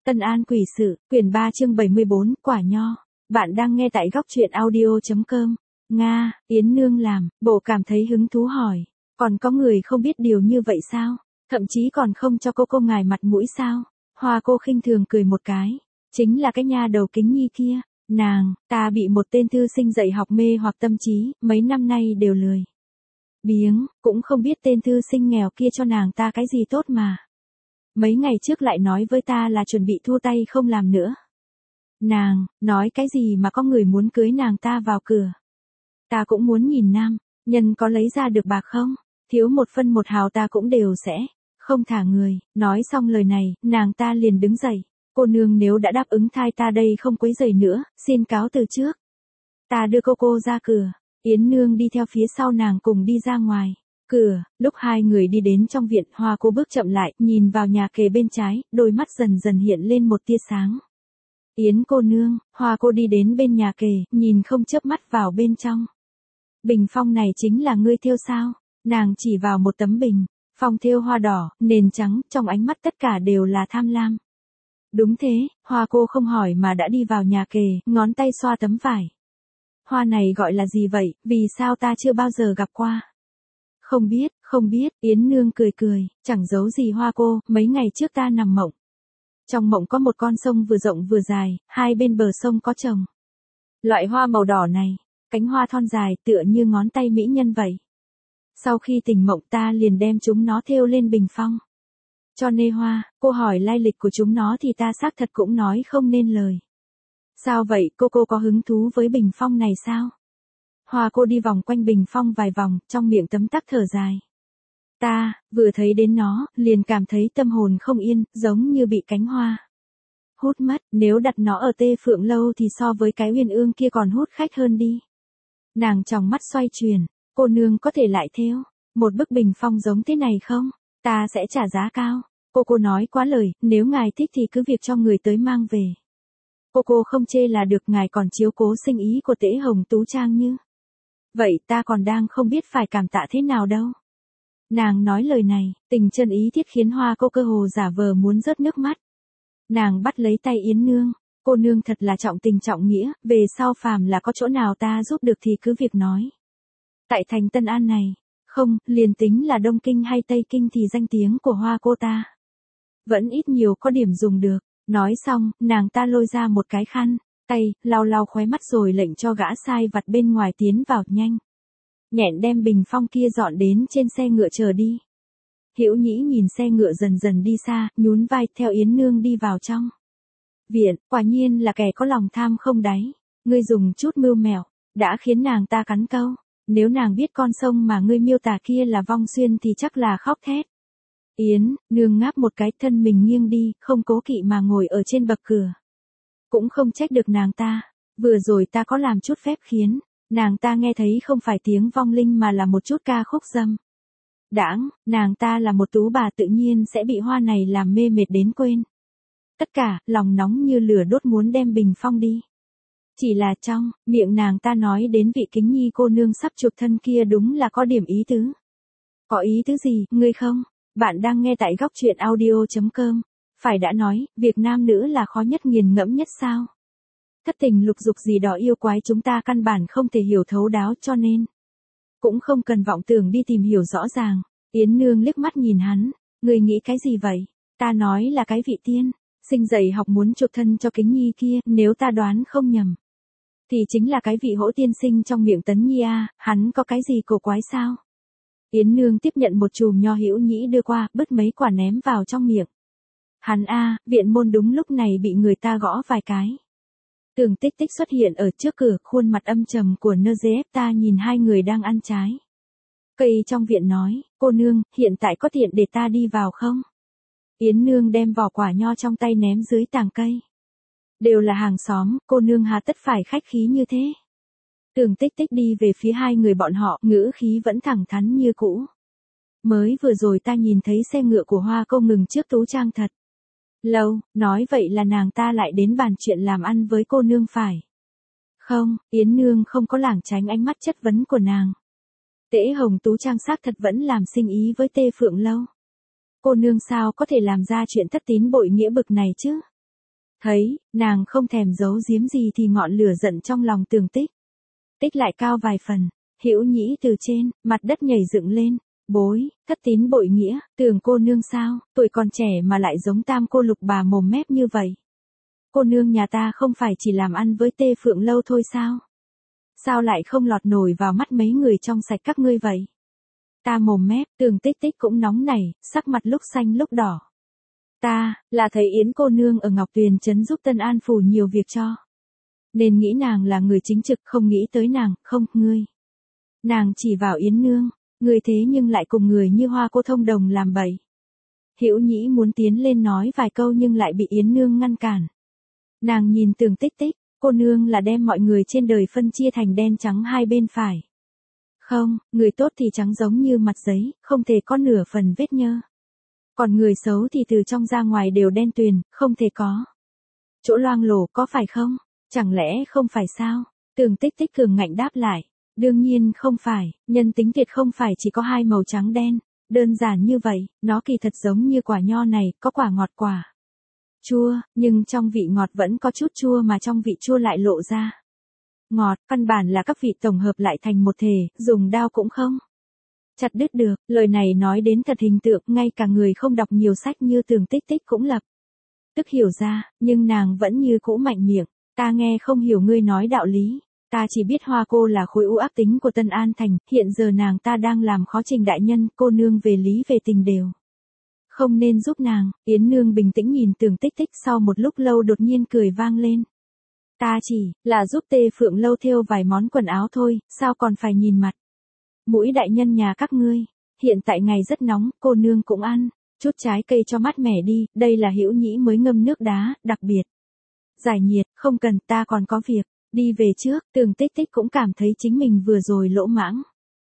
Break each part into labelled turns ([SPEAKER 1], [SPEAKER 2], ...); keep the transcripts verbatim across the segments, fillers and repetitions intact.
[SPEAKER 1] Tân An quỷ sự, quyển ba chương bảy mươi bốn, quả nho. Bạn đang nghe tại góc truyện audio.com. Nga, Yến Nương làm, bộ cảm thấy hứng thú hỏi. Còn có người không biết điều như vậy sao? Thậm chí còn không cho cô cô ngài mặt mũi sao? Hoa cô khinh thường cười một cái. Chính là cái nha đầu Kính Nhi kia. Nàng, ta bị một tên thư sinh dạy học mê hoặc tâm trí, mấy năm nay đều lười biếng, cũng không biết tên thư sinh nghèo kia cho nàng ta cái gì tốt mà. Mấy ngày trước lại nói với ta là chuẩn bị thua tay không làm nữa. Nàng, nói cái gì mà có người muốn cưới nàng ta vào cửa. Ta cũng muốn nhìn nam, nhân có lấy ra được bạc không? Thiếu một phân một hào ta cũng đều sẽ, không thả người. Nói xong lời này, nàng ta liền đứng dậy. Cô nương nếu đã đáp ứng thai ta đây không quấy rầy nữa, xin cáo từ trước. Ta đưa cô cô ra cửa, Yến Nương đi theo phía sau nàng cùng đi ra ngoài. Cửa, lúc hai người đi đến trong viện, Hoa cô bước chậm lại, nhìn vào nhà kề bên trái, đôi mắt dần dần hiện lên một tia sáng. Yến cô nương, Hoa cô đi đến bên nhà kề, nhìn không chớp mắt vào bên trong. Bình phong này chính là ngươi thêu sao? Nàng chỉ vào một tấm bình, phong thêu hoa đỏ, nền trắng, trong ánh mắt tất cả đều là tham lam. Đúng thế, Hoa cô không hỏi mà đã đi vào nhà kề, ngón tay xoa tấm vải. Hoa này gọi là gì vậy, vì sao ta chưa bao giờ gặp qua? Không biết, không biết, Yến Nương cười cười, chẳng giấu gì Hoa cô, mấy ngày trước ta nằm mộng. Trong mộng có một con sông vừa rộng vừa dài, hai bên bờ sông có trồng loại hoa màu đỏ này, cánh hoa thon dài tựa như ngón tay mỹ nhân vậy. Sau khi tỉnh mộng ta liền đem chúng nó thêu lên bình phong. Cho nê hoa, cô hỏi lai lịch của chúng nó thì ta xác thật cũng nói không nên lời. Sao vậy, cô cô có hứng thú với bình phong này sao? Hoa cô đi vòng quanh bình phong vài vòng, trong miệng tấm tắc thở dài. Ta, vừa thấy đến nó, liền cảm thấy tâm hồn không yên, giống như bị cánh hoa hút mất, nếu đặt nó ở Tê Phượng Lâu thì so với cái Uyên Ương kia còn hút khách hơn đi. Nàng tròng mắt xoay chuyển, cô nương có thể lại thêu một bức bình phong giống thế này không? Ta sẽ trả giá cao. Cô cô nói quá lời, nếu ngài thích thì cứ việc cho người tới mang về. Cô cô không chê là được, ngài còn chiếu cố sinh ý của Tễ Hồng Tú Trang như vậy, ta còn đang không biết phải cảm tạ thế nào đâu. Nàng nói lời này, tình chân ý thiết khiến Hoa cô cơ hồ giả vờ muốn rớt nước mắt. Nàng bắt lấy tay Yến Nương, cô nương thật là trọng tình trọng nghĩa, về sau phàm là có chỗ nào ta giúp được thì cứ việc nói. Tại thành Tân An này, không, liền tính là Đông Kinh hay Tây Kinh thì danh tiếng của Hoa cô ta vẫn ít nhiều có điểm dùng được. Nói xong, nàng ta lôi ra một cái khăn tay, lau lau khóe mắt rồi lệnh cho gã sai vặt bên ngoài tiến vào, nhanh nhẹn đem bình phong kia dọn đến trên xe ngựa chờ đi. Hữu Nhĩ nhìn xe ngựa dần dần đi xa, nhún vai theo Yến Nương đi vào trong viện. Quả nhiên là kẻ có lòng tham không đáy. Ngươi dùng chút mưu mẹo đã khiến nàng ta cắn câu. Nếu nàng biết con sông mà ngươi miêu tả kia là Vong Xuyên thì chắc là khóc thét. Yến Nương ngáp một cái, thân mình nghiêng đi, không cố kỵ mà ngồi ở trên bậc cửa. Cũng không trách được nàng ta, vừa rồi ta có làm chút phép khiến nàng ta nghe thấy không phải tiếng vong linh mà là một chút ca khúc dâm đãng. Nàng ta là một tú bà tự nhiên sẽ bị hoa này làm mê mệt đến quên tất cả, lòng nóng như lửa đốt muốn đem bình phong đi. Chỉ là trong miệng nàng ta nói đến vị Kính Nhi cô nương sắp chuộc thân kia đúng là có điểm ý tứ. Có ý tứ gì, ngươi không? Bạn đang nghe tại góc truyện audio.com. Phải đã nói, việc nam nữ là khó nhất nghiền ngẫm nhất sao? Thất tình lục dục gì đó yêu quái chúng ta căn bản không thể hiểu thấu đáo, cho nên cũng không cần vọng tưởng đi tìm hiểu rõ ràng. Yến Nương liếc mắt nhìn hắn, ngươi nghĩ cái gì vậy? Ta nói là cái vị tiên sinh dạy học muốn chuộc thân cho Kính Nhi kia, nếu ta đoán không nhầm thì chính là cái vị Hỗ tiên sinh trong miệng Tấn Nhi a. Hắn có cái gì cổ quái sao? Yến Nương tiếp nhận một chùm nho Hữu Nhĩ đưa qua, bứt mấy quả ném vào trong miệng. Hắn a, viện môn đúng lúc này bị người ta gõ vài cái. Tường Tích Tích xuất hiện ở trước cửa, khuôn mặt âm trầm của Nơ Dê Ép ta nhìn hai người đang ăn trái cây trong viện nói, cô nương, hiện tại có tiện để ta đi vào không? Yến Nương đem vỏ quả nho trong tay ném dưới tàng cây. Đều là hàng xóm, cô nương hà tất phải khách khí như thế. Tường Tích Tích đi về phía hai người bọn họ, ngữ khí vẫn thẳng thắn như cũ. Mới vừa rồi ta nhìn thấy xe ngựa của Hoa cô ngừng trước Tú Trang thật lâu, nói vậy là nàng ta lại đến bàn chuyện làm ăn với cô nương phải không? Yến Nương không có lảng tránh ánh mắt chất vấn của nàng. Tễ Hồng Tú Trang xác thật vẫn làm sinh ý với Tê Phượng Lâu. Cô nương sao có thể làm ra chuyện thất tín bội nghĩa bực này chứ? Thấy, nàng không thèm giấu giếm gì thì ngọn lửa giận trong lòng Tường Tích. Tích lại cao vài phần, Hữu Nhĩ từ trên, mặt đất nhảy dựng lên. Bối, thất tín bội nghĩa, Tường cô nương sao, tuổi còn trẻ mà lại giống Tam cô Lục bà mồm mép như vậy. Cô nương nhà ta không phải chỉ làm ăn với Tê Phượng Lâu thôi sao? Sao lại không lọt nổi vào mắt mấy người trong sạch các ngươi vậy? Ta mồm mép, Tường Tích Tích cũng nóng nảy, sắc mặt lúc xanh lúc đỏ. Ta, là thấy Yến cô nương ở Ngọc Tuyền trấn giúp Tân An phủ nhiều việc cho. Nên nghĩ nàng là người chính trực, không nghĩ tới nàng, không, ngươi. Nàng chỉ vào Yến nương, người thế nhưng lại cùng người như Hoa cô thông đồng làm bậy. Hữu Nhĩ muốn tiến lên nói vài câu nhưng lại bị Yến nương ngăn cản. Nàng nhìn Tường Tích Tích, cô nương là đem mọi người trên đời phân chia thành đen trắng hai bên phải. Không, người tốt thì trắng giống như mặt giấy, không thể có nửa phần vết nhơ. Còn người xấu thì từ trong ra ngoài đều đen tuyền, không thể có chỗ loang lổ, có phải không? Chẳng lẽ không phải sao? Tường Tích Tích cường ngạnh đáp lại. Đương nhiên không phải, nhân tính tuyệt không phải chỉ có hai màu trắng đen. Đơn giản như vậy, nó kỳ thật giống như quả nho này, có quả ngọt quả chua, nhưng trong vị ngọt vẫn có chút chua mà trong vị chua lại lộ ra. Ngọt, căn bản là các vị tổng hợp lại thành một thể, dùng dao cũng không chặt đứt được. Lời này nói đến thật hình tượng, ngay cả người không đọc nhiều sách như Tường Tích Tích cũng lập tức hiểu ra, nhưng nàng vẫn như cũ mạnh miệng. Ta nghe không hiểu ngươi nói đạo lý. Ta chỉ biết Hoa cô là khối u ác tính của Tân An Thành, hiện giờ nàng ta đang làm khó Trình đại nhân, cô nương về lý về tình đều không nên giúp nàng. Yến nương bình tĩnh nhìn Tường Tích Tích, sau một lúc lâu đột nhiên cười vang lên. Ta chỉ là giúp Tê Phượng Lâu thêu vài món quần áo thôi, sao còn phải nhìn mặt mũi đại nhân nhà các ngươi. Hiện tại ngày rất nóng, cô nương cũng ăn chút trái cây cho mát mẻ đi, đây là Hữu Nhĩ mới ngâm nước đá, đặc biệt giải nhiệt. Không cần, ta còn có việc, đi về trước. Tường Tích Tích cũng cảm thấy chính mình vừa rồi lỗ mãng.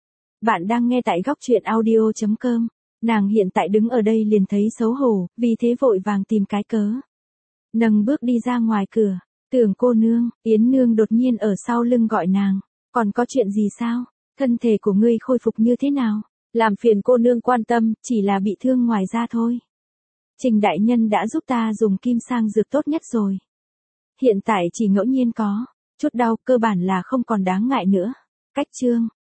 [SPEAKER 1] Bạn đang nghe tại góc truyện audio chấm com. Nàng hiện tại đứng ở đây liền thấy xấu hổ, vì thế vội vàng tìm cái cớ nâng bước đi ra ngoài cửa. Tường cô nương, Yến nương đột nhiên ở sau lưng gọi nàng. Còn có chuyện gì sao? Thân thể của ngươi khôi phục như thế nào? Làm phiền cô nương quan tâm, chỉ là bị thương ngoài da thôi. Trình đại nhân đã giúp ta dùng kim sang dược tốt nhất rồi. Hiện tại chỉ ngẫu nhiên có chút đau, cơ bản là không còn đáng ngại nữa. Cách chương